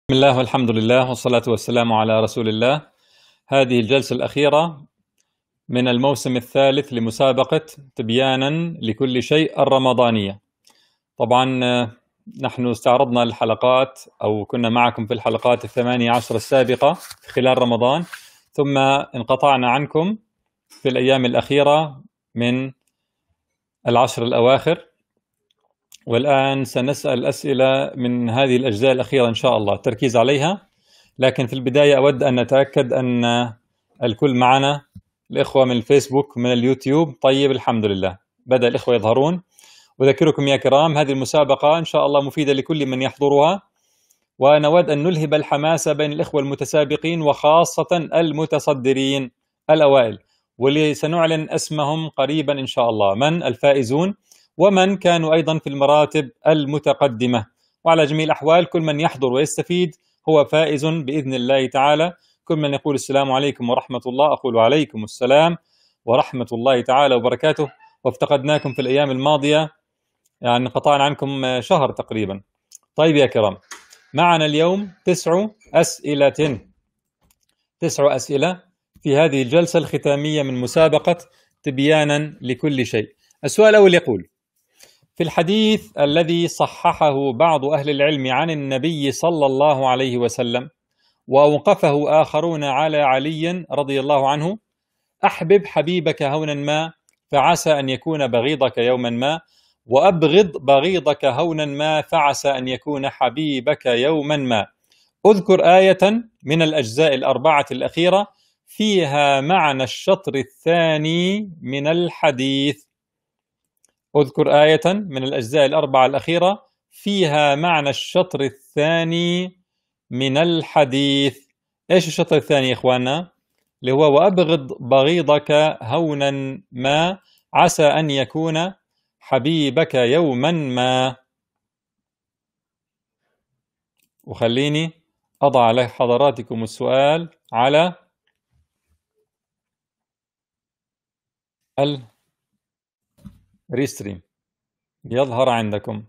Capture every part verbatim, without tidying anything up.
بسم الله والحمد لله والصلاة والسلام على رسول الله. هذه الجلسة الأخيرة من الموسم الثالث لمسابقة تبيانا لكل شيء الرمضانية. طبعا نحن استعرضنا الحلقات أو كنا معكم في الحلقات الثمانية عشر السابقة خلال رمضان، ثم انقطعنا عنكم في الأيام الأخيرة من العشر الأواخر، والآن سنسأل أسئلة من هذه الأجزاء الأخيرة إن شاء الله التركيز عليها. لكن في البداية أود أن نتأكد أن الكل معنا، الإخوة من الفيسبوك من اليوتيوب. طيب الحمد لله بدأ الإخوة يظهرون. أذكركم يا كرام هذه المسابقة إن شاء الله مفيدة لكل من يحضرها، ونود أن نلهب الحماس بين الإخوة المتسابقين وخاصة المتصدرين الأوائل، واللي سنعلن اسمهم قريبا إن شاء الله من الفائزون ومن كانوا أيضا في المراتب المتقدمة. وعلى جميع الأحوال كل من يحضر ويستفيد هو فائز بإذن الله تعالى. كل من يقول السلام عليكم ورحمة الله أقول عليكم السلام ورحمة الله تعالى وبركاته. وافتقدناكم في الأيام الماضية، يعني قطعنا عنكم شهر تقريبا. طيب يا كرام، معنا اليوم تسع أسئلة تسع أسئلة في هذه الجلسة الختامية من مسابقة تبيانا لكل شيء. السؤال الأول يقول: في الحديث الذي صححه بعض أهل العلم عن النبي صلى الله عليه وسلم وأوقفه آخرون على علي رضي الله عنه: أحبب حبيبك هونا ما فعسى أن يكون بغيضك يوما ما، وأبغض بغيضك هونا ما فعسى أن يكون حبيبك يوما ما. أذكر آية من الأجزاء الأربعة الأخيرة فيها معنى الشطر الثاني من الحديث. أذكر آية من الأجزاء الأربعة الأخيرة فيها معنى الشطر الثاني من الحديث. إيش الشطر الثاني يا إخواننا؟ اللي هو وأبغض بغيضك هونا ما عسى أن يكون حبيبك يوما ما. وخليني أضع لحضراتكم السؤال على الريستريم يظهر عندكم.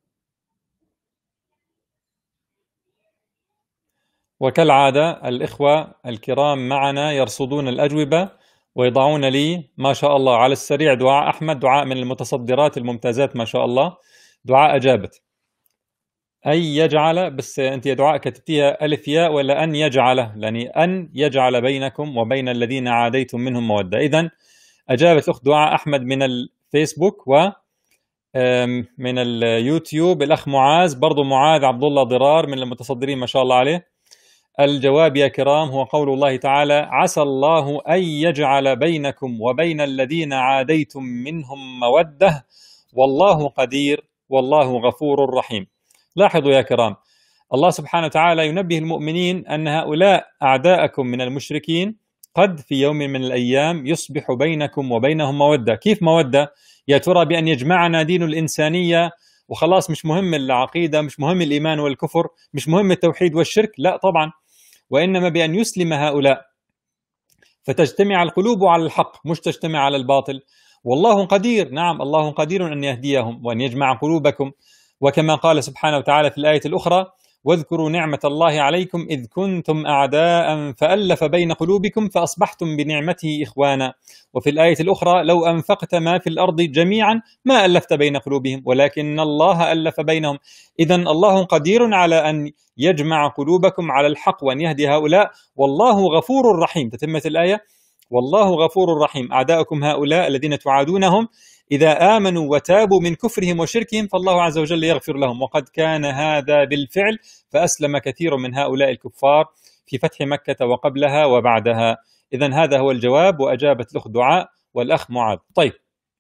وكالعادة الإخوة الكرام معنا يرصدون الأجوبة ويضعون لي ما شاء الله على السريع. دعاء أحمد، دعاء من المتصدرات الممتازات ما شاء الله، دعاء أجابت. أي يجعل، بس أنت يا دعاء كتبتيها ألف ياء ولا أن يجعله؟ لأني أن يجعل بينكم وبين الذين عاديتم منهم مودة. إذن أجابت الأخت دعاء أحمد من الفيسبوك، و من اليوتيوب الأخ معاذ، برضو معاذ عبد الله ضرار من المتصدرين ما شاء الله عليه. الجواب يا كرام هو قول الله تعالى: عسى الله أن يجعل بينكم وبين الذين عاديتم منهم مودة والله قدير والله غفور رحيم. لاحظوا يا كرام، الله سبحانه وتعالى ينبه المؤمنين أن هؤلاء أعداءكم من المشركين قد في يوم من الأيام يصبح بينكم وبينهم مودة. كيف مودة؟ يا ترى بأن يجمعنا دين الإنسانية وخلاص، مش مهم العقيدة، مش مهم الإيمان والكفر، مش مهم التوحيد والشرك، لا طبعا، وإنما بأن يسلم هؤلاء فتجتمع القلوب على الحق مش تجتمع على الباطل. والله قدير، نعم الله قدير أن يهديهم وأن يجمع قلوبكم. وكما قال سبحانه وتعالى في الآية الأخرى: واذكروا نعمة الله عليكم إذ كنتم أعداء فألف بين قلوبكم فأصبحتم بنعمته إخوانا. وفي الآية الأخرى: لو أنفقت ما في الأرض جميعا ما ألفت بين قلوبهم ولكن الله ألف بينهم. إذن الله قدير على أن يجمع قلوبكم على الحق وأن يهدي هؤلاء، والله غفور رحيم. تتمة الآية: والله غفور رحيم. أعداءكم هؤلاء الذين تعادونهم إذا آمنوا وتابوا من كفرهم وشركهم فالله عز وجل يغفر لهم، وقد كان هذا بالفعل، فأسلم كثير من هؤلاء الكفار في فتح مكة وقبلها وبعدها. إذن هذا هو الجواب، وأجابت الأخت دعاء والأخ معاذ. طيب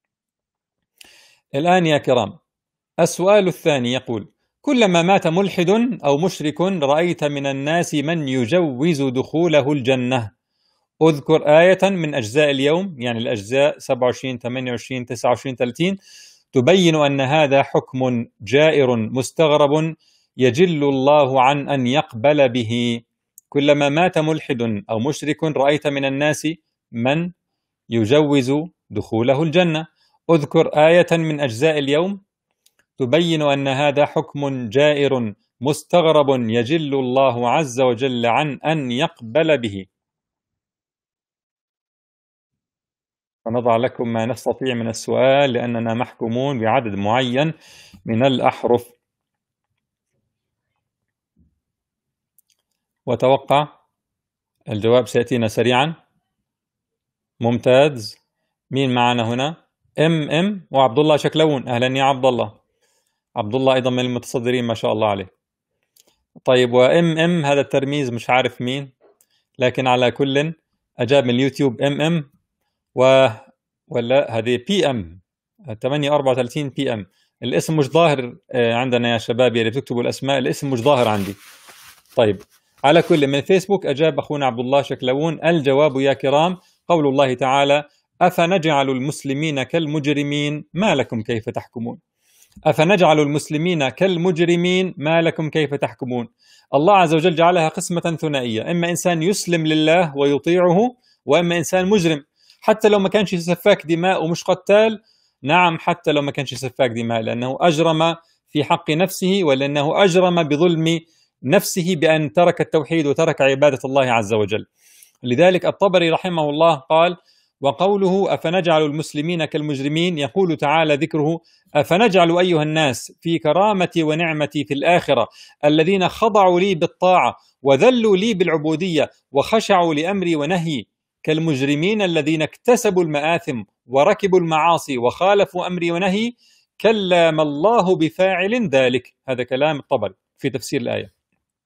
الآن يا كرام السؤال الثاني يقول: كلما مات ملحد أو مشرك رأيت من الناس من يجوز دخوله الجنة. أذكر آية من أجزاء اليوم، يعني الأجزاء سبعة وعشرين ثمانية وعشرين تسعة وعشرين ثلاثين، تبين أن هذا حكم جائر مستغرب يجل الله عن أن يقبل به. كلما مات ملحد أو مشرك رأيت من الناس من يجوز دخوله الجنة. أذكر آية من أجزاء اليوم تبين أن هذا حكم جائر مستغرب يجل الله عز وجل عن أن يقبل به. فنضع لكم ما نستطيع من السؤال لأننا محكومون بعدد معين من الأحرف. وتوقع الجواب سيأتينا سريعا. ممتاز. مين معنا هنا؟ ام ام وعبد الله شكلون. أهلا يا عبد الله. عبد الله أيضا من المتصدرين ما شاء الله عليه. طيب وام ام هذا الترميز مش عارف مين، لكن على كل أجاب من اليوتيوب ام ام و ولا هذه بي ام ثمانية أربعة وثلاثين بي ام. الاسم مش ظاهر عندنا يا شباب، اللي بتكتبوا الأسماء الاسم مش ظاهر عندي. طيب على كل من فيسبوك أجاب أخونا عبد الله شكلون. الجواب يا كرام قول الله تعالى: أفنجعل المسلمين كالمجرمين ما لكم كيف تحكمون. أفنجعل المسلمين كالمجرمين ما لكم كيف تحكمون. الله عز وجل جعلها قسمة ثنائية، إما إنسان يسلم لله ويطيعه، وإما إنسان مجرم حتى لو ما كانش سفاك دماء ومش قتال. نعم حتى لو ما كانش سفاك دماء، لأنه أجرم في حق نفسه، ولأنه أجرم بظلم نفسه بأن ترك التوحيد وترك عبادة الله عز وجل. لذلك الطبري رحمه الله قال: وقوله أفنجعل المسلمين كالمجرمين، يقول تعالى ذكره: أفنجعل أيها الناس في كرامتي ونعمتي في الآخرة الذين خضعوا لي بالطاعة وذلوا لي بالعبودية وخشعوا لأمري ونهي كالمجرمين الذين اكتسبوا المآثم وركبوا المعاصي وخالفوا أمري ونهي، كلا ما الله بفاعل ذلك. هذا كلام الطبري في تفسير الآية.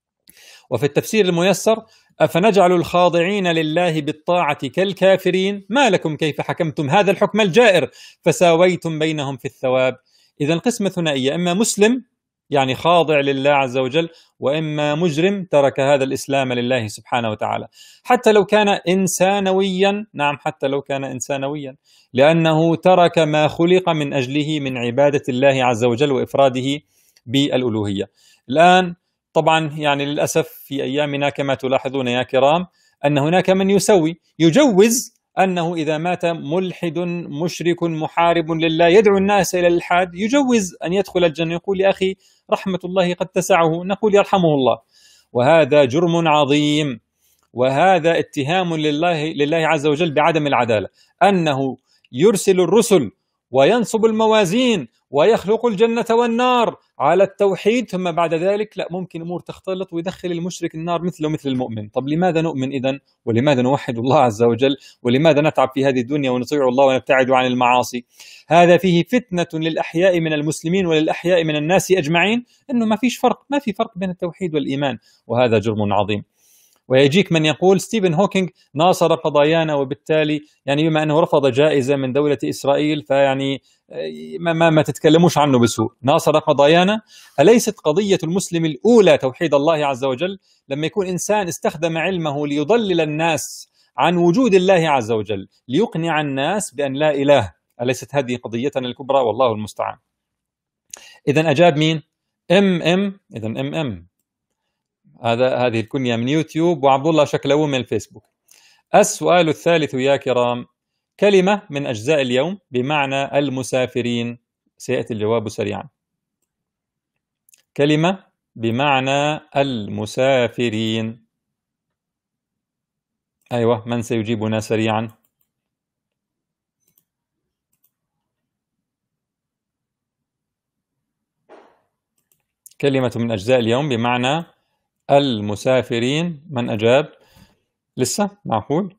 وفي التفسير الميسر: أفنجعل الخاضعين لله بالطاعة كالكافرين ما لكم كيف حكمتم هذا الحكم الجائر فساويتم بينهم في الثواب. إذن قسمة ثنائية، إما مسلم يعني خاضع لله عز وجل، وإما مجرم ترك هذا الإسلام لله سبحانه وتعالى، حتى لو كان إنسانويا. نعم حتى لو كان إنسانويا، لأنه ترك ما خلق من أجله من عبادة الله عز وجل وإفراده بالألوهية. الآن طبعا يعني للأسف في أيامنا كما تلاحظون يا كرام أن هناك من يسوي يجوز أنه إذا مات ملحد مشرك محارب لله يدعو الناس إلى الإلحاد يجوز أن يدخل الجنة. يقول: يا أخي رحمة الله قد تسعه، نقول يرحمه الله. وهذا جرم عظيم، وهذا اتهام لله لله عز وجل بعدم العدالة، أنه يرسل الرسل وينصب الموازين ويخلق الجنة والنار على التوحيد، ثم بعد ذلك لا، ممكن أمور تختلط ويدخل المشرك النار مثله مثل المؤمن. طب لماذا نؤمن إذن؟ ولماذا نوحد الله عز وجل؟ ولماذا نتعب في هذه الدنيا ونطيع الله ونبتعد عن المعاصي؟ هذا فيه فتنة للأحياء من المسلمين وللأحياء من الناس أجمعين، أنه ما فيش فرق، ما في فرق بين التوحيد والإيمان، وهذا جرم عظيم. ويجيك من يقول ستيفن هوكينج ناصر قضايانا، وبالتالي يعني بما أنه رفض جائزة من دولة إسرائيل فيعني ما, ما, ما تتكلموش عنه بسوء. ناصر قضايانا. أليست قضية المسلم الأولى توحيد الله عز وجل؟ لما يكون إنسان استخدم علمه ليضلل الناس عن وجود الله عز وجل، ليقنع الناس بأن لا إله، أليست هذه قضيتنا الكبرى؟ والله المستعان. إذن أجاب مين؟ ام ام. إذن ام ام هذا هذه الكنية من يوتيوب، وعبد الله شكلون من الفيسبوك. السؤال الثالث يا كرام: كلمة من أجزاء اليوم بمعنى المسافرين. سيأتي الجواب سريعا. كلمة بمعنى المسافرين. أيوة، من سيجيبنا سريعا؟ كلمة من أجزاء اليوم بمعنى المسافرين. من أجاب؟ لسه معقول؟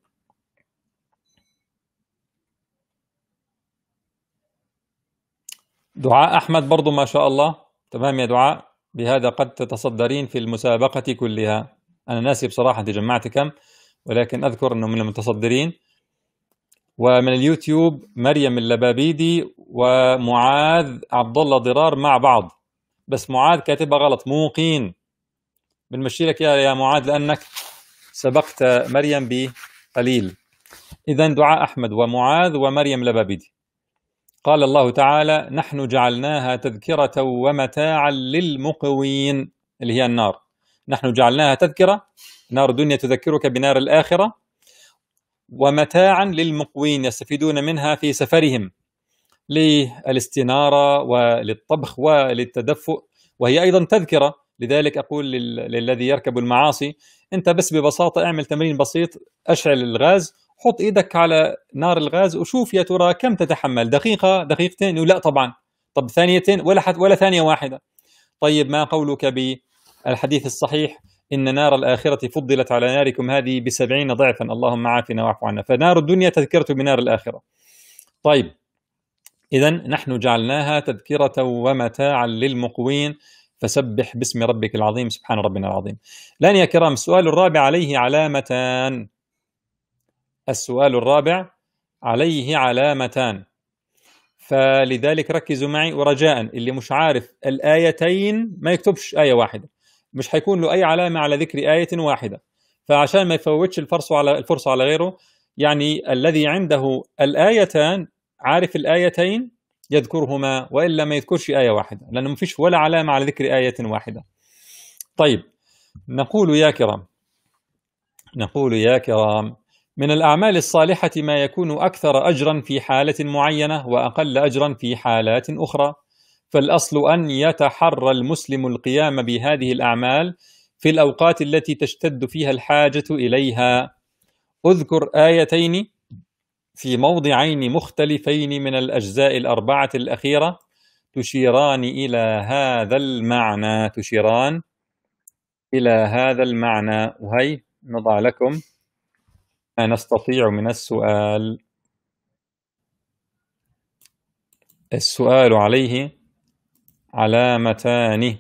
دعاء أحمد برضو ما شاء الله. تمام يا دعاء، بهذا قد تتصدرين في المسابقة كلها. أنا ناسي بصراحة أنت جمعت كم، ولكن أذكر أنه من المتصدرين. ومن اليوتيوب مريم اللبابيدي ومعاذ عبد الله ضرار مع بعض، بس معاذ كاتبها غلط، موقين. بنمشي لك يا يا معاذ لأنك سبقت مريم بقليل. إذن دعاء أحمد ومعاذ ومريم لبابيدي. قال الله تعالى: نحن جعلناها تذكرة ومتاعا للمقوين، اللي هي النار. نحن جعلناها تذكرة، نار الدنيا تذكرك بنار الآخرة، ومتاعا للمقوين يستفيدون منها في سفرهم للاستنارة وللطبخ وللتدفؤ، وهي أيضا تذكرة لذلك أقول لل... للذي يركب المعاصي، أنت بس ببساطة اعمل تمرين بسيط، أشعل الغاز، حط إيدك على نار الغاز وشوف يا ترى كم تتحمل، دقيقة دقيقتين؟ لا طبعا. طب ثانيتين؟ ولا حد ولا ثانية واحدة. طيب ما قولك بالحديث الصحيح إن نار الآخرة فضلت على ناركم هذه بسبعين ضعفا، اللهم عافنا واعف عنا، فنار الدنيا تذكرة بنار الآخرة. طيب إذا نحن جعلناها تذكرة ومتاعا للمقوين، فسبح باسم ربك العظيم سبحان ربنا العظيم. الآن يا كرام السؤال الرابع عليه علامتان. السؤال الرابع عليه علامتان، فلذلك ركزوا معي ورجاء اللي مش عارف الآيتين ما يكتبش آية واحدة، مش حيكون له أي علامة على ذكر آية واحدة، فعشان ما يفوتش الفرصة على الفرصة على غيره، يعني الذي عنده الآيتان عارف الآيتين يذكرهما، وإلا ما يذكرش آية واحدة، لأنه ما فيش ولا علامة على ذكر آية واحدة. طيب نقول يا كرام نقول يا كرام من الأعمال الصالحة ما يكون أكثر أجرا في حالة معينة وأقل أجرا في حالات أخرى، فالأصل أن يتحرى المسلم القيام بهذه الأعمال في الأوقات التي تشتد فيها الحاجة إليها. أذكر آيتين في موضعين مختلفين من الأجزاء الأربعة الأخيرة تشيران إلى هذا المعنى تشيران إلى هذا المعنى وهي نضع لكم ما نستطيع من السؤال. السؤال عليه علامتان.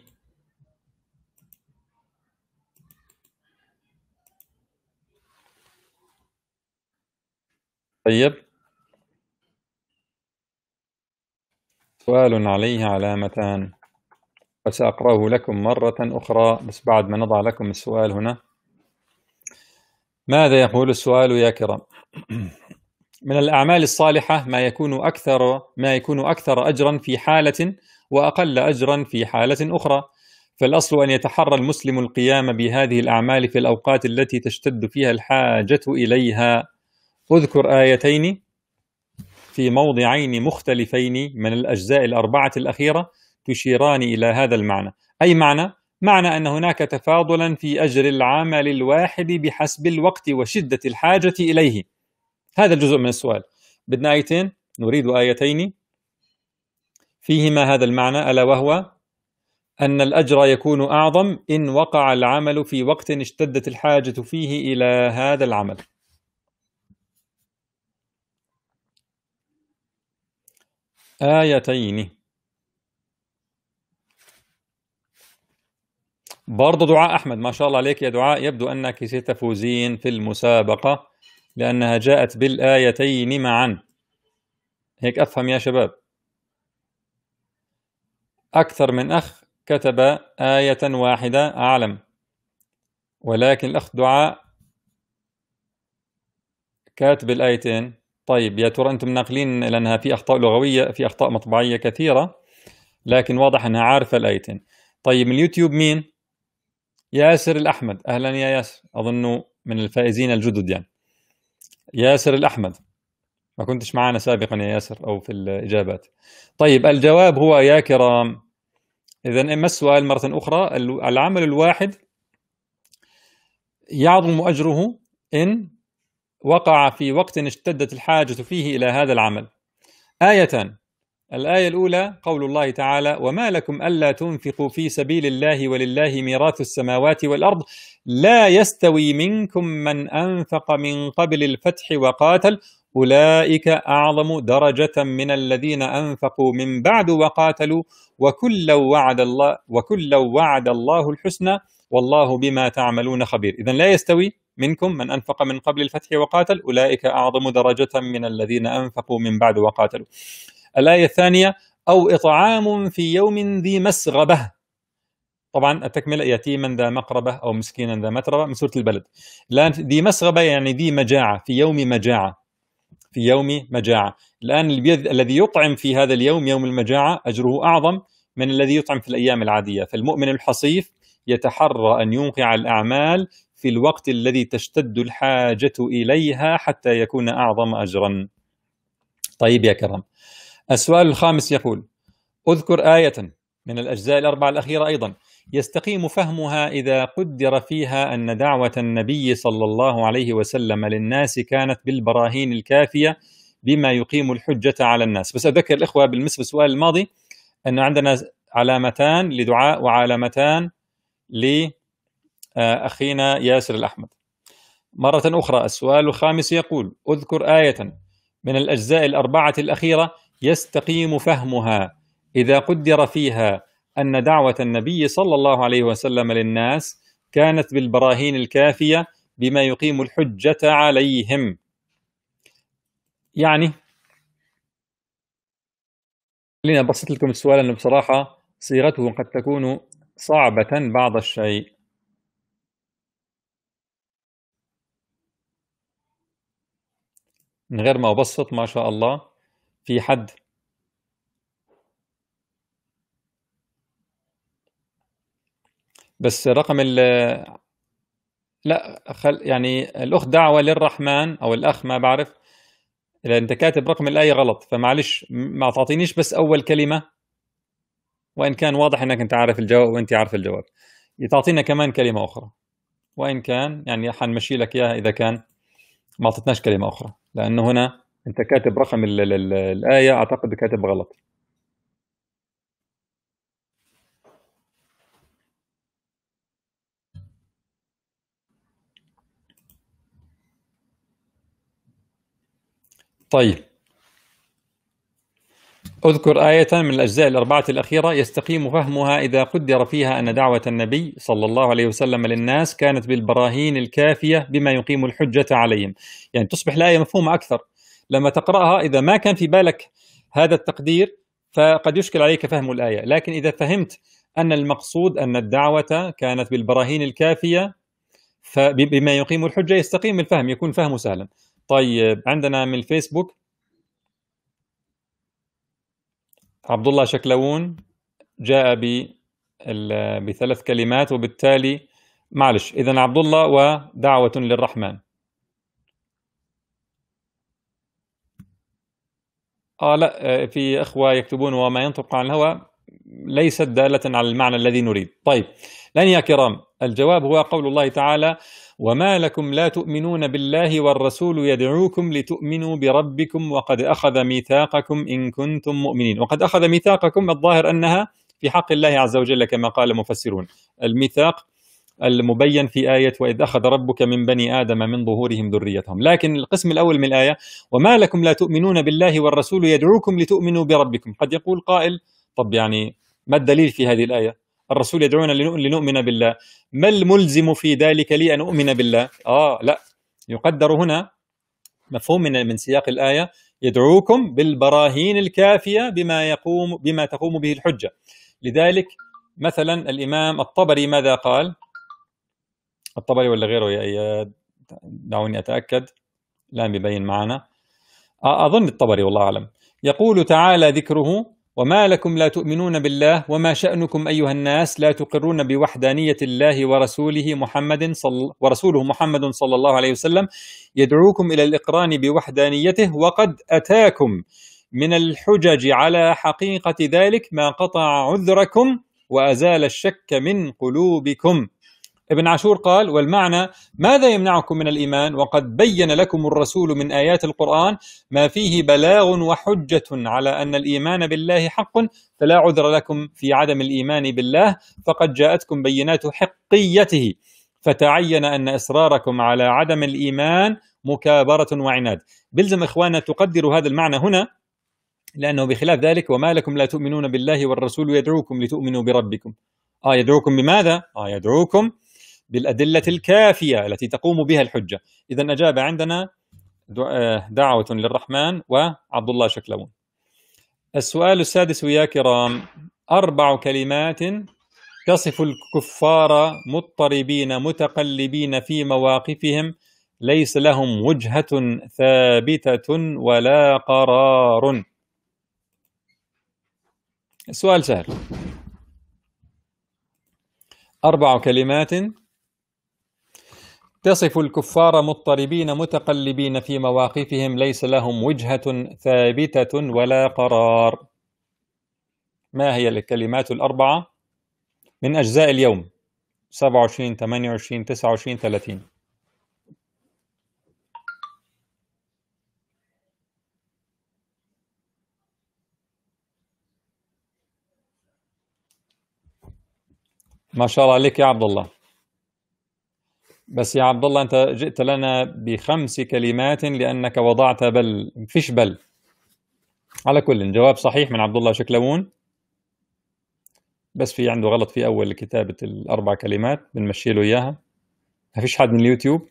طيب سؤال عليه علامتان، وسأقرأه لكم مرة أخرى بس بعد ما نضع لكم السؤال هنا. ماذا يقول السؤال يا كرام؟ من الأعمال الصالحة ما يكون أكثر ما يكون أكثر أجرا في حالة وأقل أجرا في حالة أخرى، فالأصل أن يتحرى المسلم القيام بهذه الأعمال في الأوقات التي تشتد فيها الحاجة إليها. أذكر آيتين في موضعين مختلفين من الأجزاء الأربعة الأخيرة تشيران إلى هذا المعنى. أي معنى؟ معنى أن هناك تفاضلا في أجر العمل الواحد بحسب الوقت وشدة الحاجة إليه. هذا الجزء من السؤال. بدنا آيتين، نريد آيتين فيهما هذا المعنى، ألا وهو أن الأجر يكون أعظم إن وقع العمل في وقت اشتدت الحاجة فيه إلى هذا العمل. آيتين. برضو دعاء أحمد، ما شاء الله عليك يا دعاء، يبدو أنك ستفوزين في المسابقة لأنها جاءت بالآيتين معا. هيك أفهم يا شباب. أكثر من أخ كتب آية واحدة أعلم، ولكن الأخ دعاء كاتب الآيتين. طيب يا ترى أنتم ناقلين لأنها في أخطاء لغوية، في أخطاء مطبعية كثيرة، لكن واضح أنها عارفة الآيتين. طيب من اليوتيوب مين؟ ياسر الأحمد، أهلا يا ياسر، أظنه من الفائزين الجدد يعني. ياسر الأحمد، ما كنتش معنا سابقا يا ياسر أو في الإجابات. طيب الجواب هو يا كرام، إذا إما السؤال مرة أخرى، العمل الواحد يعظم أجره إن وقع في وقت اشتدت الحاجة فيه إلى هذا العمل. آيتان. الآية الأولى قول الله تعالى: وما لكم ألا تنفقوا في سبيل الله ولله ميراث السماوات والأرض لا يستوي منكم من أنفق من قبل الفتح وقاتل أولئك أعظم درجة من الذين أنفقوا من بعد وقاتلوا وكلا وعد الله وكلا وعد الله الحسنى والله بما تعملون خبير. إذن لا يستوي منكم من أنفق من قبل الفتح وقاتل أولئك أعظم درجة من الذين أنفقوا من بعد وقاتلوا. الآية الثانية: أو إطعام في يوم ذي مسغبة. طبعا التكملة: يتيما ذا مقربة أو مسكينا ذا متربة من سورة البلد. الآن ذي مسغبة يعني ذي مجاعة، في يوم مجاعة، في يوم مجاعة. الآن الذي يطعم في هذا اليوم يوم المجاعة أجره أعظم من الذي يطعم في الأيام العادية. فالمؤمن الحصيف يتحرى أن ينقع الأعمال في الوقت الذي تشتد الحاجة إليها حتى يكون أعظم أجرا. طيب يا كرام، السؤال الخامس يقول: أذكر آية من الأجزاء الأربعة الأخيرة أيضا يستقيم فهمها إذا قدر فيها أن دعوة النبي صلى الله عليه وسلم للناس كانت بالبراهين الكافية بما يقيم الحجة على الناس. بس أذكر الإخوة بالنسبة للسؤال الماضي أن عندنا علامتان لدعاء وعلامتان لأخينا ياسر الأحمد. مرة أخرى السؤال الخامس يقول: اذكر آية من الأجزاء الأربعة الأخيرة يستقيم فهمها إذا قدر فيها أن دعوة النبي صلى الله عليه وسلم للناس كانت بالبراهين الكافية بما يقيم الحجة عليهم. يعني خليني أبسط لكم السؤال، أنه بصراحة صيغته قد تكون صعبة بعض الشيء. من غير ما أبسط ما شاء الله في حد بس رقم ال لا خل يعني الأخت دعوة للرحمن أو الأخ ما بعرف، إذا أنت كاتب رقم الآية غلط فمعلش ما تعطينيش بس أول كلمة، وإن كان واضح أنك أنت عارف الجواب وأنت عارف الجواب، تعطينا كمان كلمة أخرى، وإن كان يعني حنمشي لك إياها إذا كان ما أعطتناش كلمة أخرى، لأنه هنا أنت كاتب رقم ال ال ال الآية أعتقد كاتب غلط. طيب، اذكر آية من الأجزاء الأربعة الأخيرة يستقيم فهمها إذا قدر فيها أن دعوة النبي صلى الله عليه وسلم للناس كانت بالبراهين الكافية بما يقيم الحجة عليهم. يعني تصبح الآية مفهومة أكثر لما تقرأها. إذا ما كان في بالك هذا التقدير فقد يشكل عليك فهم الآية، لكن إذا فهمت أن المقصود أن الدعوة كانت بالبراهين الكافية فبما يقيم الحجة يستقيم الفهم، يكون فهمه سهلا. طيب، عندنا من الفيسبوك عبد الله شكلون جاء بثلاث كلمات، وبالتالي معلش إذن عبد الله ودعوة للرحمن. آه لا، في إخوة يكتبون وما ينطق عن الهوى ليست دالة على المعنى الذي نريد. طيب، لن يا كرام، الجواب هو قول الله تعالى: وما لكم لا تؤمنون بالله والرسول يدعوكم لتؤمنوا بربكم وقد أخذ ميثاقكم إن كنتم مؤمنين. وقد أخذ ميثاقكم الظاهر أنها في حق الله عز وجل كما قال المفسرون، الميثاق المبين في آية وإذ أخذ ربك من بني آدم من ظهورهم ذريتهم. لكن القسم الأول من الآية وما لكم لا تؤمنون بالله والرسول يدعوكم لتؤمنوا بربكم، قد يقول قائل: طب يعني ما الدليل في هذه الآية؟ الرسول يدعونا لنؤمن بالله، ما الملزم في ذلك لي أن أؤمن بالله؟ آه لا، يقدر هنا مفهوم من من سياق الآية: يدعوكم بالبراهين الكافية بما يقوم بما تقوم به الحجة. لذلك مثلا الإمام الطبري ماذا قال؟ الطبري ولا غيره يا إياد؟ دعوني أتأكد، الآن بيبين معنا، أظن الطبري والله أعلم. يقول تعالى ذكره: وما لكم لا تؤمنون بالله وما شأنكم أيها الناس لا تقرون بوحدانية الله ورسوله محمد صل ورسوله محمد صلى الله عليه وسلم يدعوكم إلى الإقران بوحدانيته وقد أتاكم من الحجج على حقيقة ذلك ما قطع عذركم وأزال الشك من قلوبكم. ابن عاشور قال: والمعنى ماذا يمنعكم من الإيمان وقد بين لكم الرسول من آيات القرآن ما فيه بلاغ وحجة على أن الإيمان بالله حق، فلا عذر لكم في عدم الإيمان بالله فقد جاءتكم بينات حقيته، فتعين أن إصراركم على عدم الإيمان مكابرة وعناد. بلزم إخواننا تقدروا هذا المعنى هنا، لأنه بخلاف ذلك وما لكم لا تؤمنون بالله والرسول يدعوكم لتؤمنوا بربكم. آه يدعوكم بماذا؟ آه يدعوكم بالأدلة الكافية التي تقوم بها الحجة. إذن أجاب عندنا دعوة للرحمن وعبد الله شكلون. السؤال السادس يا كرام: أربع كلمات تصف الكفار مضطربين متقلبين في مواقفهم ليس لهم وجهة ثابتة ولا قرار. السؤال سهل. أربع كلمات تصف الكفار مضطربين متقلبين في مواقفهم ليس لهم وجهة ثابتة ولا قرار. ما هي الكلمات الأربعة؟ من أجزاء اليوم، سبعة وعشرين، ثمانية وعشرين، تسعة وعشرين، ثلاثين. ما شاء الله عليك يا عبد الله. بس يا عبد الله أنت جئت لنا بخمس كلمات لأنك وضعت بل، فيش بل. على كل، جواب صحيح من عبد الله شكلون، بس في عنده غلط في أول كتابة الأربع كلمات، بنمشي له إياها. ما فيش حد من اليوتيوب.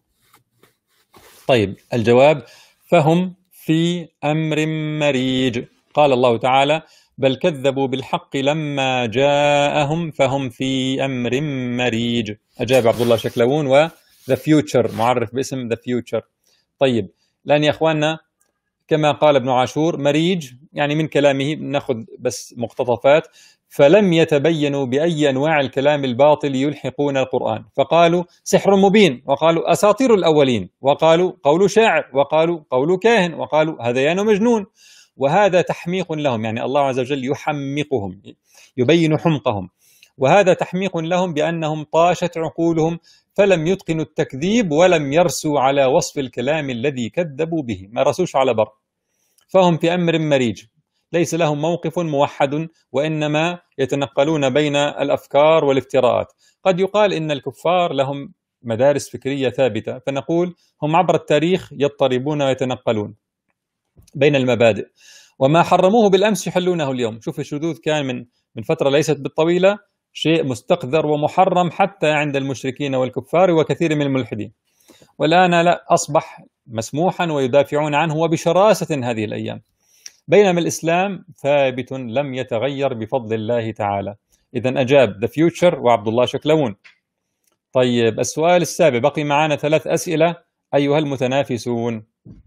طيب الجواب: فهم في أمر مريج. قال الله تعالى: بل كذبوا بالحق لما جاءهم فهم في أمر مريج. أجاب عبد الله شكلون، و the future معرف باسم the future. طيب الآن يا أخواننا، كما قال ابن عاشور، مريج يعني من كلامه نأخذ بس مقتطفات. فلم يتبينوا بأي أنواع الكلام الباطل يلحقون القرآن، فقالوا سحر مبين، وقالوا أساطير الأولين، وقالوا قول شاعر، وقالوا قول كاهن، وقالوا هذيان مجنون. وهذا تحميق لهم، يعني الله عز وجل يحمقهم، يبين حمقهم، وهذا تحميق لهم بأنهم طاشت عقولهم فلم يتقنوا التكذيب ولم يرسوا على وصف الكلام الذي كذبوا به، ما رسوش على بر. فهم في أمر مريج، ليس لهم موقف موحد، وإنما يتنقلون بين الأفكار والافتراءات. قد يقال إن الكفار لهم مدارس فكرية ثابتة، فنقول هم عبر التاريخ يضطربون ويتنقلون بين المبادئ، وما حرموه بالأمس يحلونه اليوم. شوف الشذوذ كان من من فترة ليست بالطويلة شيء مستقذر ومحرم حتى عند المشركين والكفار وكثير من الملحدين، والآن لا، أصبح مسموحا ويدافعون عنه وبشراسة هذه الأيام. بينما الإسلام ثابت لم يتغير بفضل الله تعالى. إذن أجاب the future وعبد الله شكلون. طيب السؤال السابع، بقي معنا ثلاث أسئلة أيها المتنافسون.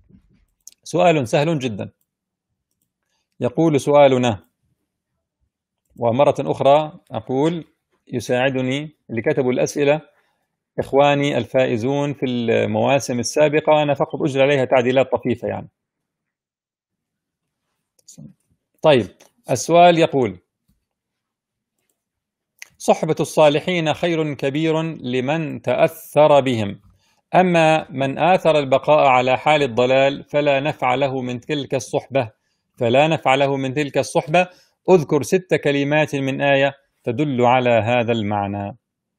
سؤال سهل جدا. يقول سؤالنا، ومرة أخرى أقول يساعدني اللي كتبوا الأسئلة إخواني الفائزون في المواسم السابقة، أنا فقط أجري عليها تعديلات طفيفة يعني. طيب السؤال يقول: صحبة الصالحين خير كبير لمن تأثر بهم، أما من آثر البقاء على حال الضلال فلا نفع له من تلك الصحبة فلا نفع له من تلك الصحبة أذكر ست كلمات من آية تدل على هذا المعنى.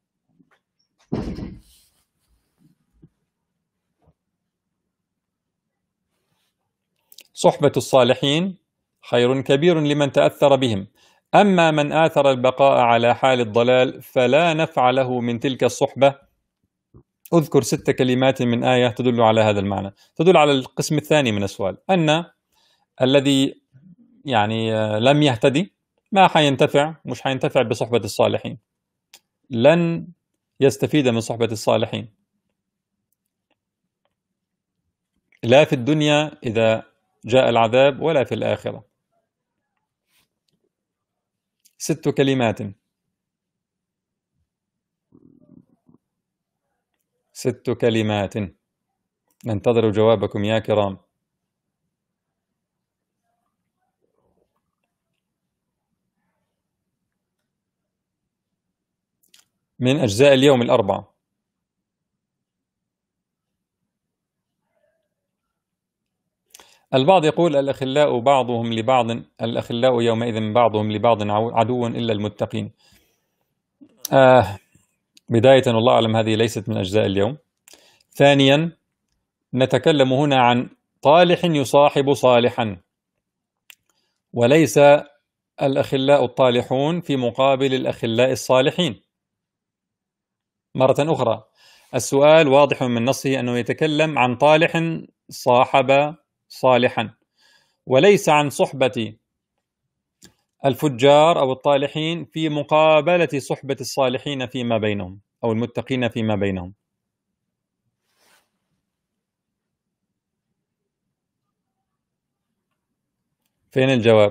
صحبة الصالحين خير كبير لمن تأثر بهم، أما من آثر البقاء على حال الضلال فلا نفع له من تلك الصحبة أذكر ست كلمات من آية تدل على هذا المعنى. تدل على القسم الثاني من السؤال، أن الذي يعني لم يهتدي ما حينتفع، مش حينتفع بصحبة الصالحين، لن يستفيد من صحبة الصالحين لا في الدنيا إذا جاء العذاب ولا في الآخرة. ست كلمات، ست كلمات. ننتظر جوابكم يا كرام. من أجزاء اليوم الأربعة. البعض يقول الأخلاء بعضهم لبعض، الأخلاء يومئذ بعضهم لبعض عدو إلا المتقين. آه بداية والله أعلم هذه ليست من أجزاء اليوم. ثانيا نتكلم هنا عن طالح يصاحب صالحا، وليس الأخلاء الطالحون في مقابل الأخلاء الصالحين. مرة أخرى السؤال واضح من نصه أنه يتكلم عن طالح صاحب صالحا، وليس عن صحبة الفجار أو الطالحين في مقابلة صحبة الصالحين فيما بينهم أو المتقين فيما بينهم. فين الجواب؟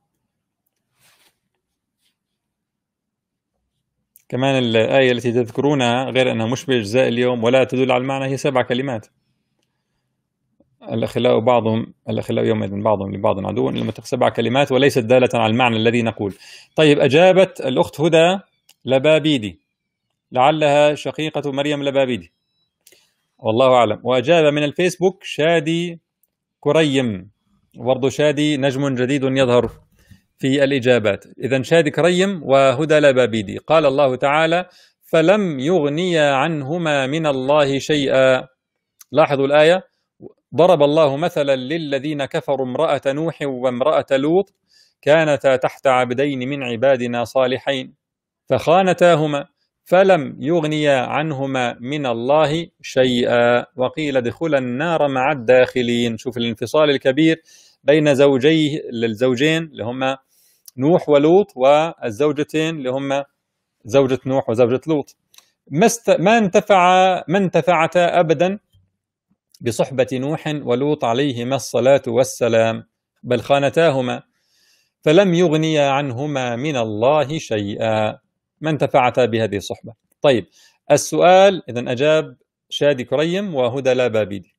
كمان الآية التي تذكرونها غير أنها مش بأجزاء اليوم ولا تدل على المعنى، هي سبع كلمات: الأخلاء بعضهم الأخلاء يومئذ بعضهم لبعض عدو إلا المتقين، سبع كلمات وليست دالة على المعنى الذي نقول. طيب أجابت الأخت هدى لبابيدي، لعلها شقيقة مريم لبابيدي، والله أعلم. وأجاب من الفيسبوك شادي كريم، برضو شادي نجم جديد يظهر في الإجابات. إذن شادي كريم وهدى لبابيدي. قال الله تعالى: فلم يغني عنهما من الله شيئا. لاحظوا الآية: ضرب الله مثلا للذين كفروا امرأة نوح وامرأة لوط كانتا تحت عبدين من عبادنا صالحين فخانتاهما فلم يغنيا عنهما من الله شيئا وقيل ادخلا النار مع الداخلين. شوف الانفصال الكبير بين زوجي الزوجين اللي هم نوح ولوط، والزوجتين اللي هم زوجة نوح وزوجة لوط. ما انتفع ما انتفعتا أبدا بصحبة نوح ولوط عليهما الصلاة والسلام، بل خانتاهما فلم يغنيا عنهما من الله شيئا، ما انتفعتا بهذه الصحبة. طيب السؤال، إذن أجاب شادي كريم وهدى لبابيدي.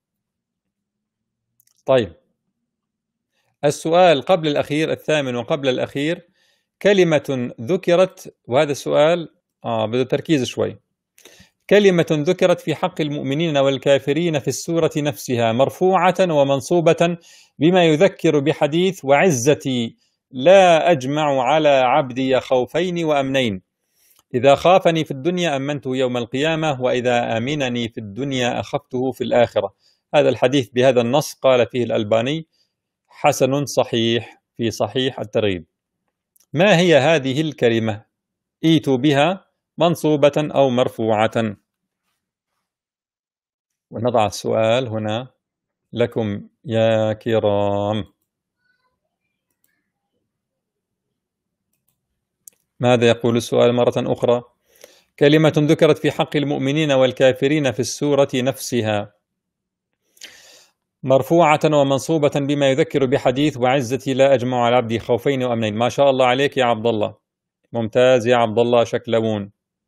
طيب السؤال قبل الأخير، الثامن وقبل الأخير، كلمة ذكرت، وهذا السؤال آه بده تركيز شوي. كلمة ذكرت في حق المؤمنين والكافرين في السورة نفسها مرفوعة ومنصوبة بما يذكر بحديث وعزتي لا أجمع على عبدي خوفين وأمنين، إذا خافني في الدنيا أمنته يوم القيامة، وإذا آمنني في الدنيا أخفته في الآخرة. هذا الحديث بهذا النص قال فيه الألباني حسن صحيح في صحيح الترغيب. ما هي هذه الكلمة؟ ائتوا بها منصوبة أو مرفوعة. ونضع السؤال هنا لكم يا كرام. ماذا يقول السؤال مرة أخرى؟ كلمة ذكرت في حق المؤمنين والكافرين في السورة نفسها مرفوعة ومنصوبة بما يذكر بحديث وعزتي لا أجمع على عبدي خوفين وأمنين. ما شاء الله عليك يا عبد الله، ممتاز يا عبد الله شكلون.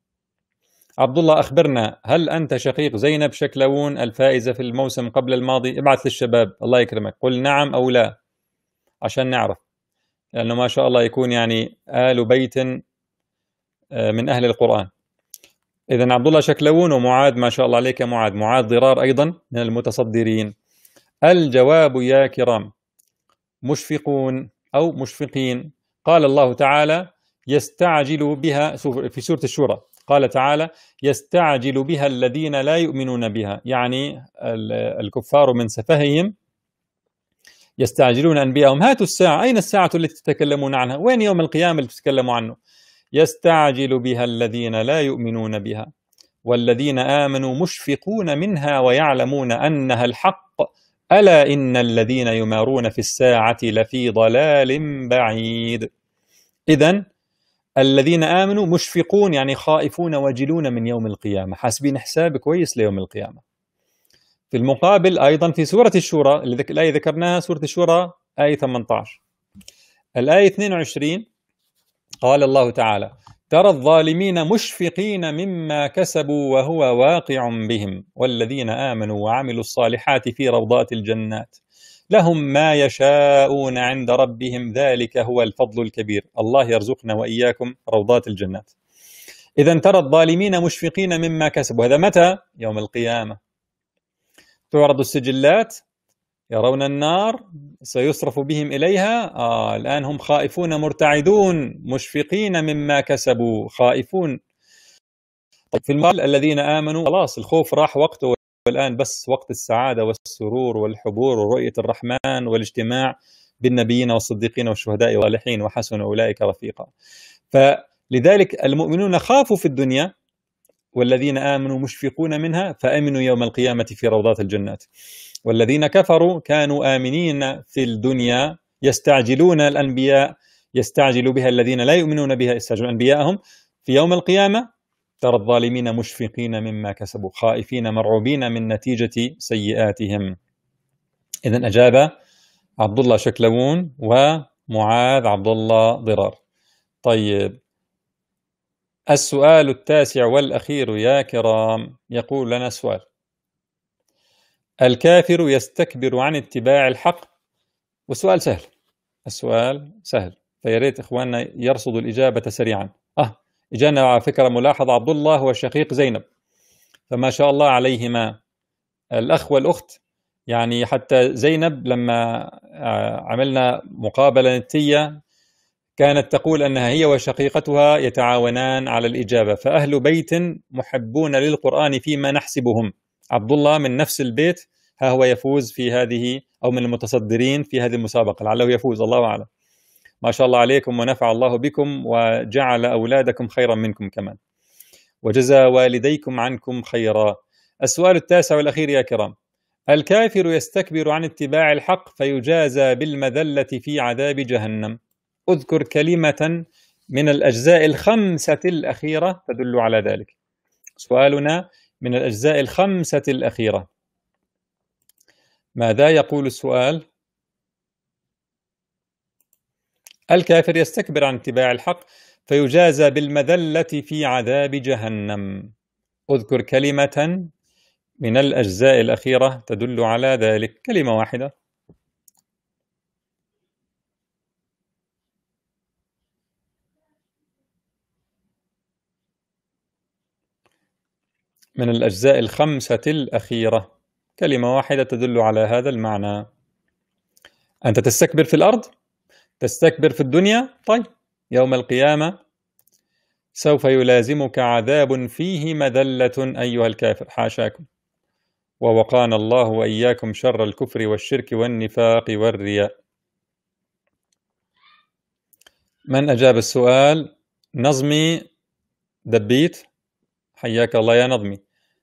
عبد الله أخبرنا، هل أنت شقيق زينب شكلون الفائزة في الموسم قبل الماضي؟ ابعث للشباب الله يكرمك، قل نعم أو لا عشان نعرف، لأنه ما شاء الله يكون يعني آل بيت من أهل القرآن. إذن عبد الله شكلون ومعاذ، ما شاء الله عليك يا معاذ، معاذ ضرار أيضا من المتصدرين. الجواب يا كرام مشفقون أو مشفقين. قال الله تعالى يستعجل بها في سورة الشورى، قال تعالى يستعجل بها الذين لا يؤمنون بها، يعني الكفار من سفههم يستعجلون أنبياءهم هاتوا الساعة، أين الساعة التي تتكلمون عنها؟ وين يوم القيامة اللي تتكلموا عنه؟ يستعجل بها الذين لا يؤمنون بها والذين آمنوا مشفقون منها ويعلمون أنها الحق ألا إن الذين يمارون في الساعة لفي ضلال بعيد. إذن الذين آمنوا مشفقون يعني خائفون وجلون من يوم القيامة، حاسبين حساب كويس ليوم القيامة. في المقابل أيضا في سورة الشورى، الآية ذكرناها سورة الشورى آية ثمانية عشر، الآية اثنين وعشرين قال الله تعالى ترى الظالمين مشفقين مما كسبوا وهو واقع بهم والذين آمنوا وعملوا الصالحات في روضات الجنات لهم ما يشاءون عند ربهم ذلك هو الفضل الكبير. الله يرزقنا وإياكم روضات الجنات. إذن ترى الظالمين مشفقين مما كسبوا، هذا متى؟ يوم القيامة تعرض السجلات، يرون النار سيصرف بهم إليها، آه الآن هم خائفون مرتعدون مشفقين مما كسبوا خائفون. طيب في المال الذين آمنوا خلاص الخوف راح وقته، والآن بس وقت السعادة والسرور والحبور ورؤية الرحمن والاجتماع بالنبيين والصديقين والشهداء والصالحين وحسن أولئك رفيقا. فلذلك المؤمنون خافوا في الدنيا والذين آمنوا مشفقون منها فأمنوا يوم القيامة في روضات الجنات، والذين كفروا كانوا آمنين في الدنيا يستعجلون الأنبياء، يستعجل بها الذين لا يؤمنون بها يستعجلون أنبياءهم، في يوم القيامة ترى الظالمين مشفقين مما كسبوا خائفين مرعوبين من نتيجة سيئاتهم. إذن أجاب عبد الله شكلون ومعاذ عبد الله ضرار. طيب السؤال التاسع والأخير يا كرام، يقول لنا سؤال: الكافر يستكبر عن اتباع الحق. والسؤال سهل، السؤال سهل، فياريت إخواننا يرصدوا الإجابة سريعا. آه إجانا على فكرة ملاحظة، عبد الله هو شقيق زينب، فما شاء الله عليهما الأخ والأخت. يعني حتى زينب لما عملنا مقابلة نتية كانت تقول أنها هي وشقيقتها يتعاونان على الإجابة، فأهل بيت محبون للقرآن فيما نحسبهم. عبد الله من نفس البيت، ها هو يفوز في هذه، أو من المتصدرين في هذه المسابقة، لعله يفوز، الله أعلم. ما شاء الله عليكم، ونفع الله بكم، وجعل أولادكم خيرا منكم كمان، وجزى والديكم عنكم خيرا. السؤال التاسع والأخير يا كرام: الكافر يستكبر عن اتباع الحق فيجازى بالمذلة في عذاب جهنم. اذكر كلمة من الأجزاء الخمسة الأخيرة تدل على ذلك. سؤالنا من الأجزاء الخمسة الأخيرة. ماذا يقول السؤال؟ الكافر يستكبر عن اتباع الحق فيجازى بالمذلة في عذاب جهنم. اذكر كلمة من الأجزاء الأخيرة تدل على ذلك، كلمة واحدة. من الأجزاء الخمسة الأخيرة، كلمة واحدة تدل على هذا المعنى. أنت تستكبر في الأرض، تستكبر في الدنيا، طيب يوم القيامة سوف يلازمك عذاب فيه مذلة أيها الكافر، حاشاكم، ووقانا الله وإياكم شر الكفر والشرك والنفاق والرياء. من أجاب السؤال؟ نظمي دبيت، حياك الله يا نظمي،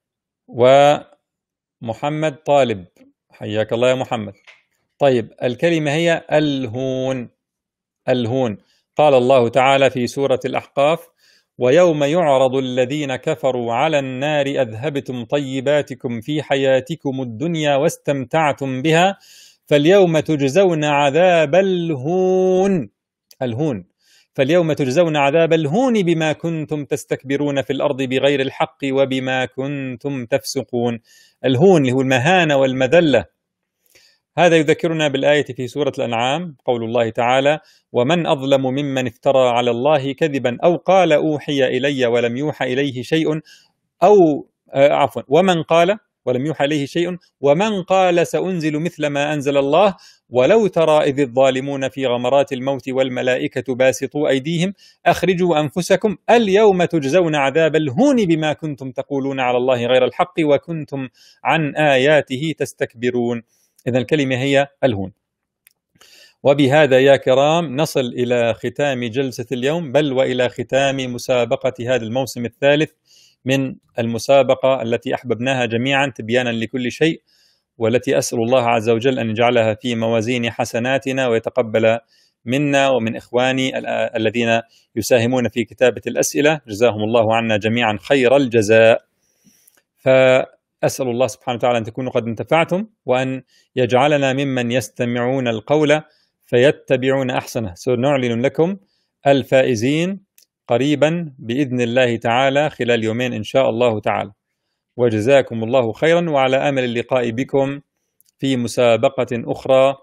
ومحمد طالب، حياك الله يا محمد. طيب الكلمة هي الهون. الهون. قال الله تعالى في سورة الأحقاف: ويوم يعرض الذين كفروا على النار أذهبتم طيباتكم في حياتكم الدنيا واستمتعتم بها فاليوم تجزون عذاب الهون. الهون. فاليوم تجزون عذاب الهون بما كنتم تستكبرون في الأرض بغير الحق وبما كنتم تفسقون. الهون اللي هو المهانة والمذلة. هذا يذكرنا بالآية في سورة الأنعام، قول الله تعالى: ومن أظلم ممن افترى على الله كذبا أو قال أوحي إلي ولم يوحى إليه شيء، أو آه عفوا ومن قال ولم يوحى إليه شيء ومن قال سأنزل مثل ما أنزل الله ولو ترى إذ الظالمون في غمرات الموت والملائكة باسطوا أيديهم أخرجوا أنفسكم اليوم تجزون عذاب الهون بما كنتم تقولون على الله غير الحق وكنتم عن آياته تستكبرون. إذن الكلمة هي الهون. وبهذا يا كرام نصل إلى ختام جلسة اليوم، بل وإلى ختام مسابقة هذا الموسم الثالث من المسابقة التي أحببناها جميعا تبيانا لكل شيء، والتي أسأل الله عز وجل أن يجعلها في موازين حسناتنا ويتقبل منا ومن إخواني الذين يساهمون في كتابة الأسئلة، جزاهم الله عنا جميعا خير الجزاء. فأسأل الله سبحانه وتعالى أن تكونوا قد انتفعتم، وأن يجعلنا ممن يستمعون القول فيتبعون أحسنه. سنعلن لكم الفائزين قريبا بإذن الله تعالى خلال يومين إن شاء الله تعالى. وجزاكم الله خيرا، وعلى أمل اللقاء بكم في مسابقة أخرى،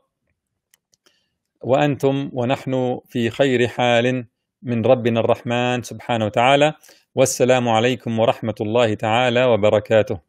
وأنتم ونحن في خير حال من ربنا الرحمن سبحانه وتعالى. والسلام عليكم ورحمة الله تعالى وبركاته.